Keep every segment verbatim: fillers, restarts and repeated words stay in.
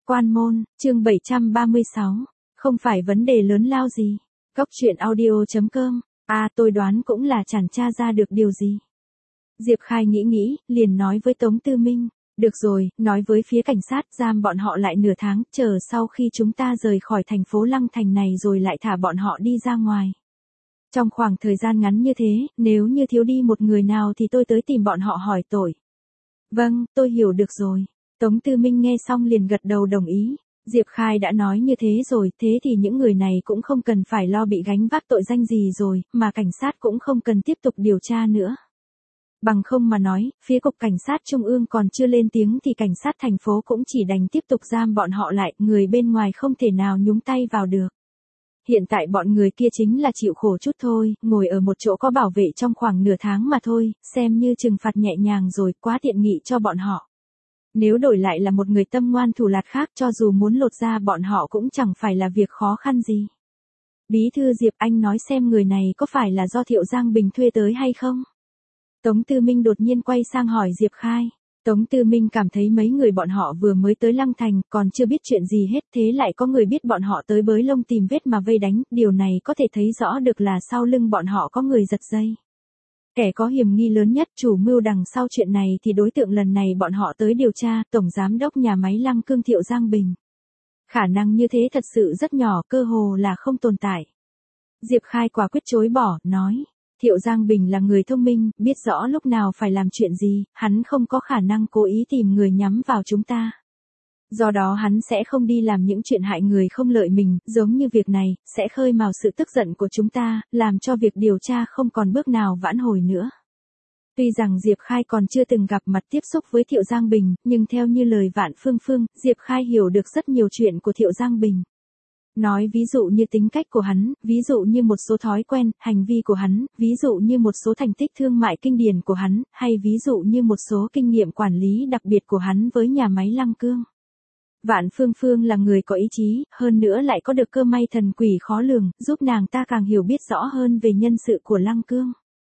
Quan môn, chương bảy trăm ba mươi sáu. Không phải vấn đề lớn lao gì. Cốc truyện audio chấm com. À, tôi đoán cũng là chẳng tra ra được điều gì. Diệp Khai nghĩ nghĩ, liền nói với Tống Tư Minh. Được rồi, nói với phía cảnh sát giam bọn họ lại nửa tháng, chờ sau khi chúng ta rời khỏi thành phố Lăng Thành này rồi lại thả bọn họ đi ra ngoài. Trong khoảng thời gian ngắn như thế, nếu như thiếu đi một người nào thì tôi tới tìm bọn họ hỏi tội. Vâng, tôi hiểu được rồi. Tống Tư Minh nghe xong liền gật đầu đồng ý. Diệp Khai đã nói như thế rồi, thế thì những người này cũng không cần phải lo bị gánh vác tội danh gì rồi, mà cảnh sát cũng không cần tiếp tục điều tra nữa. Bằng không mà nói, phía cục cảnh sát trung ương còn chưa lên tiếng thì cảnh sát thành phố cũng chỉ đành tiếp tục giam bọn họ lại, người bên ngoài không thể nào nhúng tay vào được. Hiện tại bọn người kia chính là chịu khổ chút thôi, ngồi ở một chỗ có bảo vệ trong khoảng nửa tháng mà thôi, xem như trừng phạt nhẹ nhàng rồi, quá tiện nghị cho bọn họ. Nếu đổi lại là một người tâm ngoan thủ lạt khác, cho dù muốn lột ra bọn họ cũng chẳng phải là việc khó khăn gì. Bí thư Diệp, anh nói xem người này có phải là do Thiệu Giang Bình thuê tới hay không? Tống Tư Minh đột nhiên quay sang hỏi Diệp Khai. Tống Tư Minh cảm thấy mấy người bọn họ vừa mới tới Lăng Thành, còn chưa biết chuyện gì hết, thế lại có người biết bọn họ tới bới lông tìm vết mà vây đánh, điều này có thể thấy rõ được là sau lưng bọn họ có người giật dây. Kẻ có hiểm nghi lớn nhất, chủ mưu đằng sau chuyện này thì đối tượng lần này bọn họ tới điều tra, Tổng Giám đốc nhà máy Lăng Cương Thiệu Giang Bình. Khả năng như thế thật sự rất nhỏ, cơ hồ là không tồn tại. Diệp Khai quả quyết chối bỏ, nói. Thiệu Giang Bình là người thông minh, biết rõ lúc nào phải làm chuyện gì, hắn không có khả năng cố ý tìm người nhắm vào chúng ta. Do đó hắn sẽ không đi làm những chuyện hại người không lợi mình, giống như việc này, sẽ khơi mào sự tức giận của chúng ta, làm cho việc điều tra không còn bước nào vãn hồi nữa. Tuy rằng Diệp Khai còn chưa từng gặp mặt tiếp xúc với Thiệu Giang Bình, nhưng theo như lời Vạn Phương Phương, Diệp Khai hiểu được rất nhiều chuyện của Thiệu Giang Bình. Nói ví dụ như tính cách của hắn, ví dụ như một số thói quen, hành vi của hắn, ví dụ như một số thành tích thương mại kinh điển của hắn, hay ví dụ như một số kinh nghiệm quản lý đặc biệt của hắn với nhà máy Lăng Cương. Vạn Phương Phương là người có ý chí, hơn nữa lại có được cơ may thần quỷ khó lường, giúp nàng ta càng hiểu biết rõ hơn về nhân sự của Lăng Cương.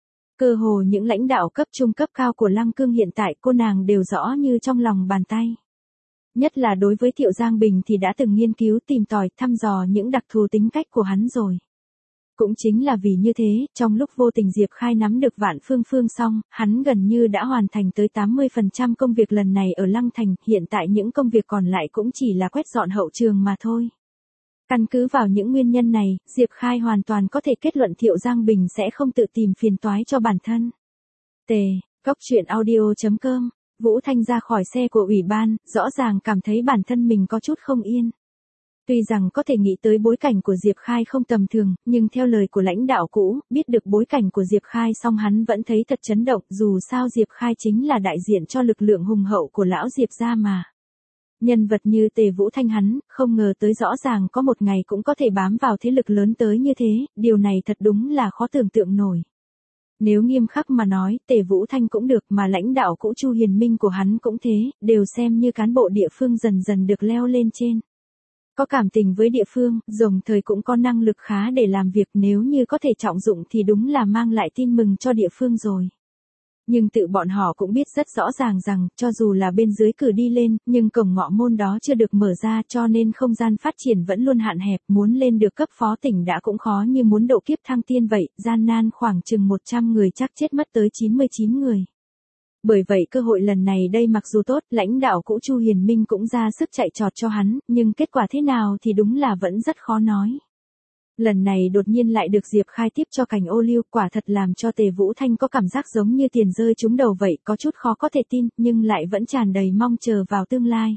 Cơ hồ những lãnh đạo cấp trung cấp cao của Lăng Cương hiện tại cô nàng đều rõ như trong lòng bàn tay. Nhất là đối với Thiệu Giang Bình thì đã từng nghiên cứu tìm tòi thăm dò những đặc thù tính cách của hắn rồi. Cũng chính là vì như thế, trong lúc vô tình Diệp Khai nắm được Vạn Phương Phương xong, hắn gần như đã hoàn thành tới tám mươi phần trăm công việc lần này ở Lăng Thành, hiện tại những công việc còn lại cũng chỉ là quét dọn hậu trường mà thôi. Căn cứ vào những nguyên nhân này, Diệp Khai hoàn toàn có thể kết luận Thiệu Giang Bình sẽ không tự tìm phiền toái cho bản thân. T. Cốc truyện audio chấm com. Vũ Thanh ra khỏi xe của ủy ban, rõ ràng cảm thấy bản thân mình có chút không yên. Tuy rằng có thể nghĩ tới bối cảnh của Diệp Khai không tầm thường, nhưng theo lời của lãnh đạo cũ, biết được bối cảnh của Diệp Khai xong hắn vẫn thấy thật chấn động, dù sao Diệp Khai chính là đại diện cho lực lượng hùng hậu của lão Diệp gia mà. Nhân vật như Tề Vũ Thanh hắn, không ngờ tới rõ ràng có một ngày cũng có thể bám vào thế lực lớn tới như thế, điều này thật đúng là khó tưởng tượng nổi. Nếu nghiêm khắc mà nói, Tề Vũ Thanh cũng được mà lãnh đạo cũ Chu Hiền Minh của hắn cũng thế, đều xem như cán bộ địa phương dần dần được leo lên trên. Có cảm tình với địa phương, đồng thời cũng có năng lực khá để làm việc, nếu như có thể trọng dụng thì đúng là mang lại tin mừng cho địa phương rồi. Nhưng tự bọn họ cũng biết rất rõ ràng rằng, cho dù là bên dưới cử đi lên, nhưng cổng ngọ môn đó chưa được mở ra cho nên không gian phát triển vẫn luôn hạn hẹp, muốn lên được cấp phó tỉnh đã cũng khó như muốn độ kiếp thăng tiên vậy, gian nan khoảng chừng một trăm người chắc chết mất tới chín mươi chín người. Bởi vậy cơ hội lần này đây mặc dù tốt, lãnh đạo cũ Chu Hiền Minh cũng ra sức chạy trọt cho hắn, nhưng kết quả thế nào thì đúng là vẫn rất khó nói. Lần này đột nhiên lại được Diệp Khai tiếp cho cành ô liu, quả thật làm cho Tề Vũ Thanh có cảm giác giống như tiền rơi trúng đầu vậy, có chút khó có thể tin, nhưng lại vẫn tràn đầy mong chờ vào tương lai.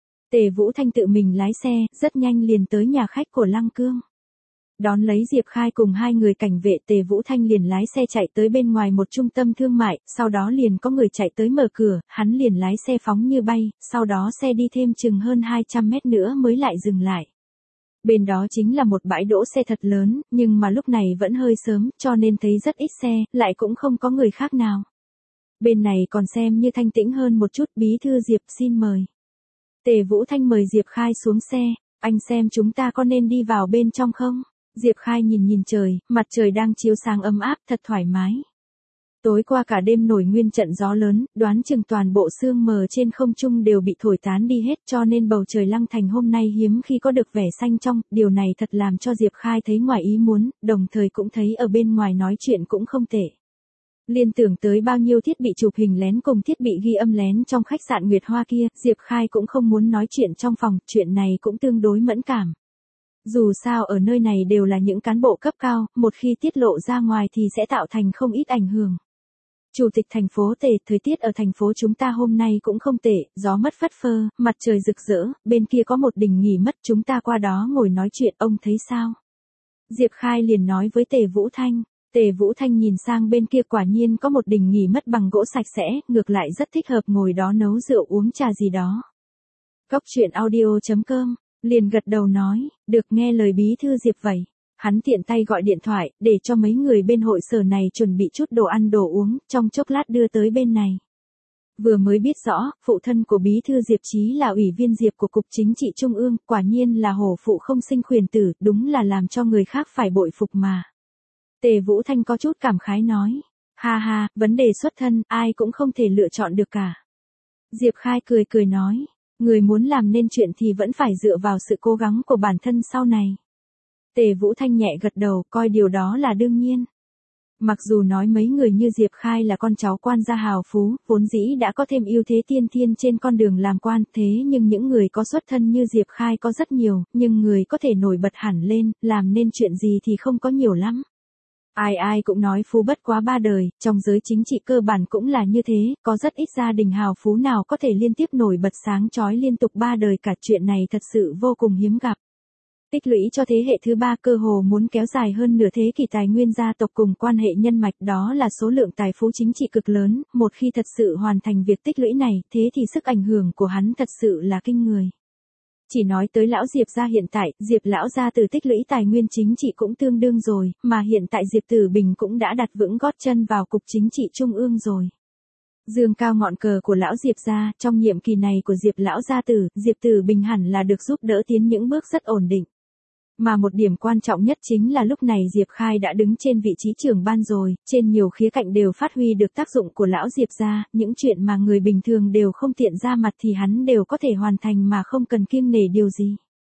Tề Vũ Thanh tự mình lái xe, rất nhanh liền tới nhà khách của Lăng Cương. Đón lấy Diệp Khai cùng hai người cảnh vệ, Tề Vũ Thanh liền lái xe chạy tới bên ngoài một trung tâm thương mại, sau đó liền có người chạy tới mở cửa, hắn liền lái xe phóng như bay, sau đó xe đi thêm chừng hơn hai trăm mét nữa mới lại dừng lại. Bên đó chính là một bãi đỗ xe thật lớn, nhưng mà lúc này vẫn hơi sớm, cho nên thấy rất ít xe, lại cũng không có người khác nào. Bên này còn xem như thanh tĩnh hơn một chút, bí thư Diệp xin mời. Tề Vũ Thanh mời Diệp Khai xuống xe, anh xem chúng ta có nên đi vào bên trong không? Diệp Khai nhìn nhìn trời, mặt trời đang chiếu sáng ấm áp, thật thoải mái. Tối qua cả đêm nổi nguyên trận gió lớn, đoán chừng toàn bộ sương mờ trên không trung đều bị thổi tán đi hết, cho nên bầu trời Lăng Thành hôm nay hiếm khi có được vẻ xanh trong, điều này thật làm cho Diệp Khai thấy ngoài ý muốn, đồng thời cũng thấy ở bên ngoài nói chuyện cũng không tệ. Liên tưởng tới bao nhiêu thiết bị chụp hình lén cùng thiết bị ghi âm lén trong khách sạn Nguyệt Hoa kia, Diệp Khai cũng không muốn nói chuyện trong phòng, chuyện này cũng tương đối mẫn cảm. Dù sao ở nơi này đều là những cán bộ cấp cao, một khi tiết lộ ra ngoài thì sẽ tạo thành không ít ảnh hưởng. Chủ tịch thành phố Tề, thời tiết ở thành phố chúng ta hôm nay cũng không tệ, gió mất phất phơ, mặt trời rực rỡ, bên kia có một đình nghỉ mất, chúng ta qua đó ngồi nói chuyện, ông thấy sao? Diệp Khai liền nói với Tề Vũ Thanh. Tề Vũ Thanh nhìn sang bên kia, quả nhiên có một đình nghỉ mất bằng gỗ sạch sẽ, ngược lại rất thích hợp ngồi đó nấu rượu uống trà gì đó. Cốc truyện audio chấm com, liền gật đầu nói, được, nghe lời bí thư Diệp vậy. Hắn tiện tay gọi điện thoại, để cho mấy người bên hội sở này chuẩn bị chút đồ ăn đồ uống, trong chốc lát đưa tới bên này. Vừa mới biết rõ, phụ thân của bí thư Diệp Chí là ủy viên Diệp của Cục Chính trị Trung ương, quả nhiên là hổ phụ không sinh khuyển tử, đúng là làm cho người khác phải bội phục mà. Tề Vũ Thanh có chút cảm khái nói, ha ha, vấn đề xuất thân, ai cũng không thể lựa chọn được cả. Diệp Khai cười cười nói, người muốn làm nên chuyện thì vẫn phải dựa vào sự cố gắng của bản thân sau này. Tề Vũ Thanh nhẹ gật đầu, coi điều đó là đương nhiên. Mặc dù nói mấy người như Diệp Khai là con cháu quan gia hào phú, vốn dĩ đã có thêm ưu thế tiên thiên trên con đường làm quan, thế nhưng những người có xuất thân như Diệp Khai có rất nhiều, nhưng người có thể nổi bật hẳn lên, làm nên chuyện gì thì không có nhiều lắm. Ai ai cũng nói phú bất quá ba đời, trong giới chính trị cơ bản cũng là như thế, có rất ít gia đình hào phú nào có thể liên tiếp nổi bật sáng chói liên tục ba đời cả, chuyện này thật sự vô cùng hiếm gặp. Tích lũy cho thế hệ thứ ba cơ hồ muốn kéo dài hơn nửa thế kỷ tài nguyên gia tộc cùng quan hệ nhân mạch, đó là số lượng tài phú chính trị cực lớn, một khi thật sự hoàn thành việc tích lũy này, thế thì sức ảnh hưởng của hắn thật sự là kinh người. Chỉ nói tới lão Diệp gia hiện tại, Diệp lão gia từ tích lũy tài nguyên chính trị cũng tương đương rồi, mà hiện tại Diệp Tử Bình cũng đã đặt vững gót chân vào Cục Chính trị Trung ương rồi. Dương cao ngọn cờ của lão Diệp gia, trong nhiệm kỳ này của Diệp lão gia tử, Diệp Tử Bình hẳn là được giúp đỡ tiến những bước rất ổn định. Mà một điểm quan trọng nhất chính là lúc này Diệp Khai đã đứng trên vị trí trưởng ban rồi, trên nhiều khía cạnh đều phát huy được tác dụng của lão Diệp gia, những chuyện mà người bình thường đều không tiện ra mặt thì hắn đều có thể hoàn thành mà không cần kiêng nể điều gì.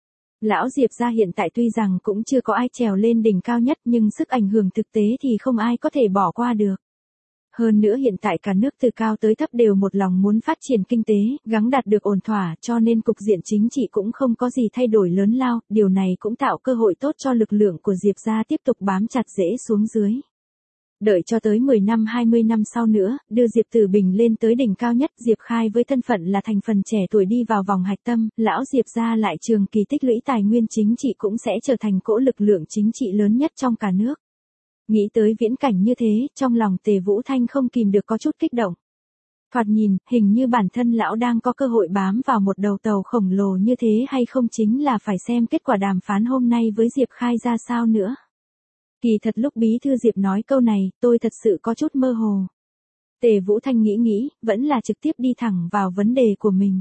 Lão Diệp gia hiện tại tuy rằng cũng chưa có ai trèo lên đỉnh cao nhất, nhưng sức ảnh hưởng thực tế thì không ai có thể bỏ qua được. Hơn nữa hiện tại cả nước từ cao tới thấp đều một lòng muốn phát triển kinh tế, gắng đạt được ổn thỏa, cho nên cục diện chính trị cũng không có gì thay đổi lớn lao, điều này cũng tạo cơ hội tốt cho lực lượng của Diệp gia tiếp tục bám chặt rễ xuống dưới. Đợi cho tới mười năm hai mươi năm sau nữa, đưa Diệp Tử Bình lên tới đỉnh cao nhất, Diệp Khai với thân phận là thành phần trẻ tuổi đi vào vòng hạch tâm, lão Diệp gia lại trường kỳ tích lũy tài nguyên chính trị cũng sẽ trở thành cỗ lực lượng chính trị lớn nhất trong cả nước. Nghĩ tới viễn cảnh như thế, trong lòng Tề Vũ Thanh không kìm được có chút kích động. Thoạt nhìn, hình như bản thân lão đang có cơ hội bám vào một đầu tàu khổng lồ như thế hay không, chính là phải xem kết quả đàm phán hôm nay với Diệp Khai ra sao nữa. Kỳ thật lúc bí thư Diệp nói câu này, tôi thật sự có chút mơ hồ. Tề Vũ Thanh nghĩ nghĩ, vẫn là trực tiếp đi thẳng vào vấn đề của mình.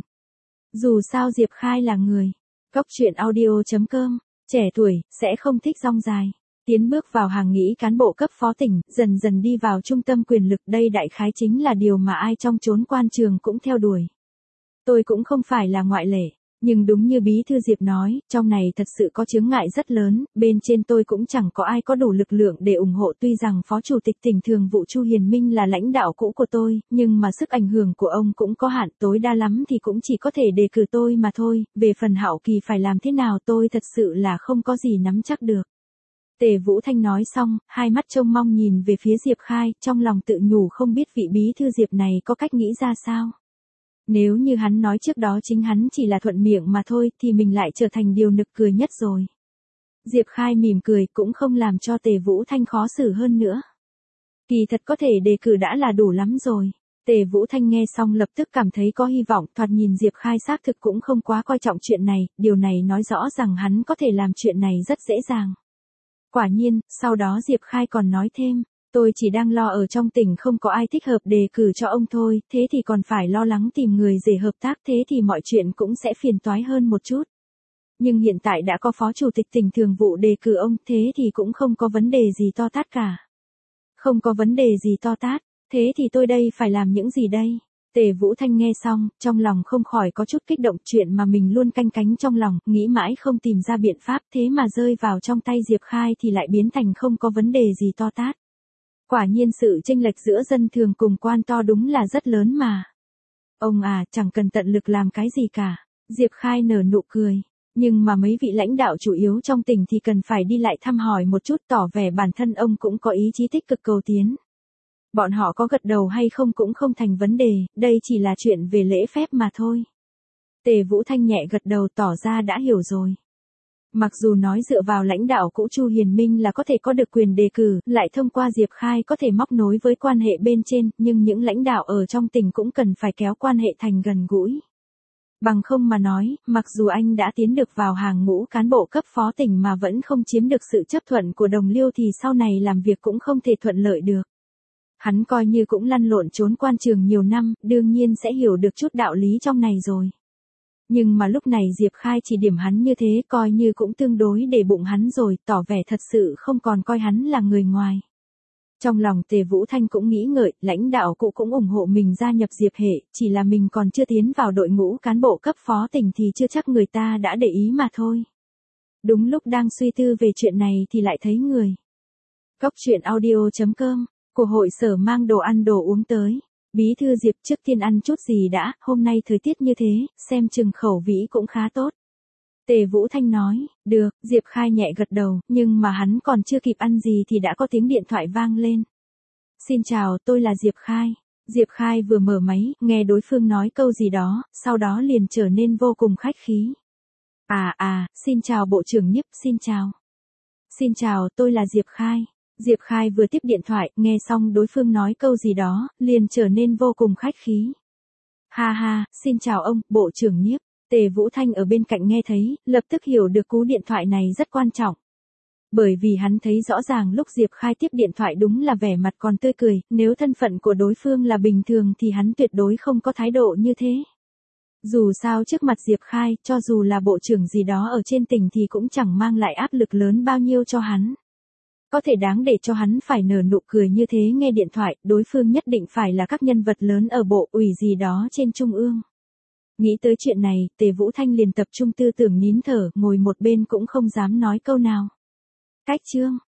Dù sao Diệp Khai là người. Cốc truyện audio chấm com, trẻ tuổi, sẽ không thích rong dài. Tiến bước vào hàng nghĩ cán bộ cấp phó tỉnh, dần dần đi vào trung tâm quyền lực, đây đại khái chính là điều mà ai trong chốn quan trường cũng theo đuổi. Tôi cũng không phải là ngoại lệ, nhưng đúng như bí thư Diệp nói, trong này thật sự có chướng ngại rất lớn, bên trên tôi cũng chẳng có ai có đủ lực lượng để ủng hộ, tuy rằng Phó Chủ tịch tỉnh Thường vụ Chu Hiền Minh là lãnh đạo cũ của tôi, nhưng mà sức ảnh hưởng của ông cũng có hạn, tối đa lắm thì cũng chỉ có thể đề cử tôi mà thôi, về phần Hạo Kỳ phải làm thế nào tôi thật sự là không có gì nắm chắc được. Tề Vũ Thanh nói xong, hai mắt trông mong nhìn về phía Diệp Khai, trong lòng tự nhủ không biết vị bí thư Diệp này có cách nghĩ ra sao. Nếu như hắn nói trước đó chính hắn chỉ là thuận miệng mà thôi, thì mình lại trở thành điều nực cười nhất rồi. Diệp Khai mỉm cười, cũng không làm cho Tề Vũ Thanh khó xử hơn nữa. Kỳ thật có thể đề cử đã là đủ lắm rồi. Tề Vũ Thanh nghe xong lập tức cảm thấy có hy vọng, thoạt nhìn Diệp Khai xác thực cũng không quá coi trọng chuyện này, điều này nói rõ rằng hắn có thể làm chuyện này rất dễ dàng. Quả nhiên, sau đó Diệp Khai còn nói thêm, tôi chỉ đang lo ở trong tỉnh không có ai thích hợp đề cử cho ông thôi, thế thì còn phải lo lắng tìm người để hợp tác, thế thì mọi chuyện cũng sẽ phiền toái hơn một chút. Nhưng hiện tại đã có Phó Chủ tịch tỉnh Thường vụ đề cử ông, thế thì cũng không có vấn đề gì to tát cả. Không có vấn đề gì to tát, Thế thì tôi đây phải làm những gì đây? Tề Vũ Thanh nghe xong, trong lòng không khỏi có chút kích động, chuyện mà mình luôn canh cánh trong lòng, nghĩ mãi không tìm ra biện pháp, thế mà rơi vào trong tay Diệp Khai thì lại biến thành không có vấn đề gì to tát. Quả nhiên sự chênh lệch giữa dân thường cùng quan to đúng là rất lớn mà. Ông à, chẳng cần tận lực làm cái gì cả. Diệp Khai nở nụ cười. Nhưng mà mấy vị lãnh đạo chủ yếu trong tỉnh thì cần phải đi lại thăm hỏi một chút, tỏ vẻ bản thân ông cũng có ý chí tích cực cầu tiến. Bọn họ có gật đầu hay không cũng không thành vấn đề, đây chỉ là chuyện về lễ phép mà thôi. Tề Vũ Thanh nhẹ gật đầu tỏ ra đã hiểu rồi. Mặc dù nói dựa vào lãnh đạo cũ Chu Hiền Minh là có thể có được quyền đề cử, lại thông qua Diệp Khai có thể móc nối với quan hệ bên trên, nhưng những lãnh đạo ở trong tỉnh cũng cần phải kéo quan hệ thành gần gũi. Bằng không mà nói, mặc dù anh đã tiến được vào hàng ngũ cán bộ cấp phó tỉnh mà vẫn không chiếm được sự chấp thuận của đồng liêu thì sau này làm việc cũng không thể thuận lợi được. Hắn coi như cũng lăn lộn trốn quan trường nhiều năm, đương nhiên sẽ hiểu được chút đạo lý trong này rồi. Nhưng mà lúc này Diệp Khai chỉ điểm hắn như thế coi như cũng tương đối để bụng hắn rồi, tỏ vẻ thật sự không còn coi hắn là người ngoài. Trong lòng Tề Vũ Thanh cũng nghĩ ngợi, lãnh đạo cũ cũng ủng hộ mình gia nhập Diệp Hệ, chỉ là mình còn chưa tiến vào đội ngũ cán bộ cấp phó tỉnh thì chưa chắc người ta đã để ý mà thôi. Đúng lúc đang suy tư về chuyện này thì lại thấy người. Cóc truyện audio chấm com, của hội sở mang đồ ăn đồ uống tới. Bí thư Diệp, trước tiên ăn chút gì đã, hôm nay thời tiết như thế, xem chừng khẩu vị cũng khá tốt. Tề Vũ Thanh nói, được, Diệp Khai nhẹ gật đầu, nhưng mà hắn còn chưa kịp ăn gì thì đã có tiếng điện thoại vang lên. Xin chào, tôi là Diệp Khai. Diệp Khai vừa mở máy, nghe đối phương nói câu gì đó, sau đó liền trở nên vô cùng khách khí. À à, xin chào Bộ trưởng Nhiếp, xin chào. Xin chào, tôi là Diệp Khai. Diệp Khai vừa tiếp điện thoại, nghe xong đối phương nói câu gì đó, liền trở nên vô cùng khách khí. Ha ha, xin chào ông, Bộ trưởng Nhiếp. Tề Vũ Thanh ở bên cạnh nghe thấy, lập tức hiểu được cú điện thoại này rất quan trọng. Bởi vì hắn thấy rõ ràng lúc Diệp Khai tiếp điện thoại đúng là vẻ mặt còn tươi cười, nếu thân phận của đối phương là bình thường thì hắn tuyệt đối không có thái độ như thế. Dù sao trước mặt Diệp Khai, cho dù là bộ trưởng gì đó ở trên tỉnh thì cũng chẳng mang lại áp lực lớn bao nhiêu cho hắn. Có thể đáng để cho hắn phải nở nụ cười như thế nghe điện thoại, đối phương nhất định phải là các nhân vật lớn ở bộ ủy gì đó trên trung ương. Nghĩ tới chuyện này, Tề Vũ Thanh liền tập trung tư tưởng nín thở, ngồi một bên cũng không dám nói câu nào. Cách chương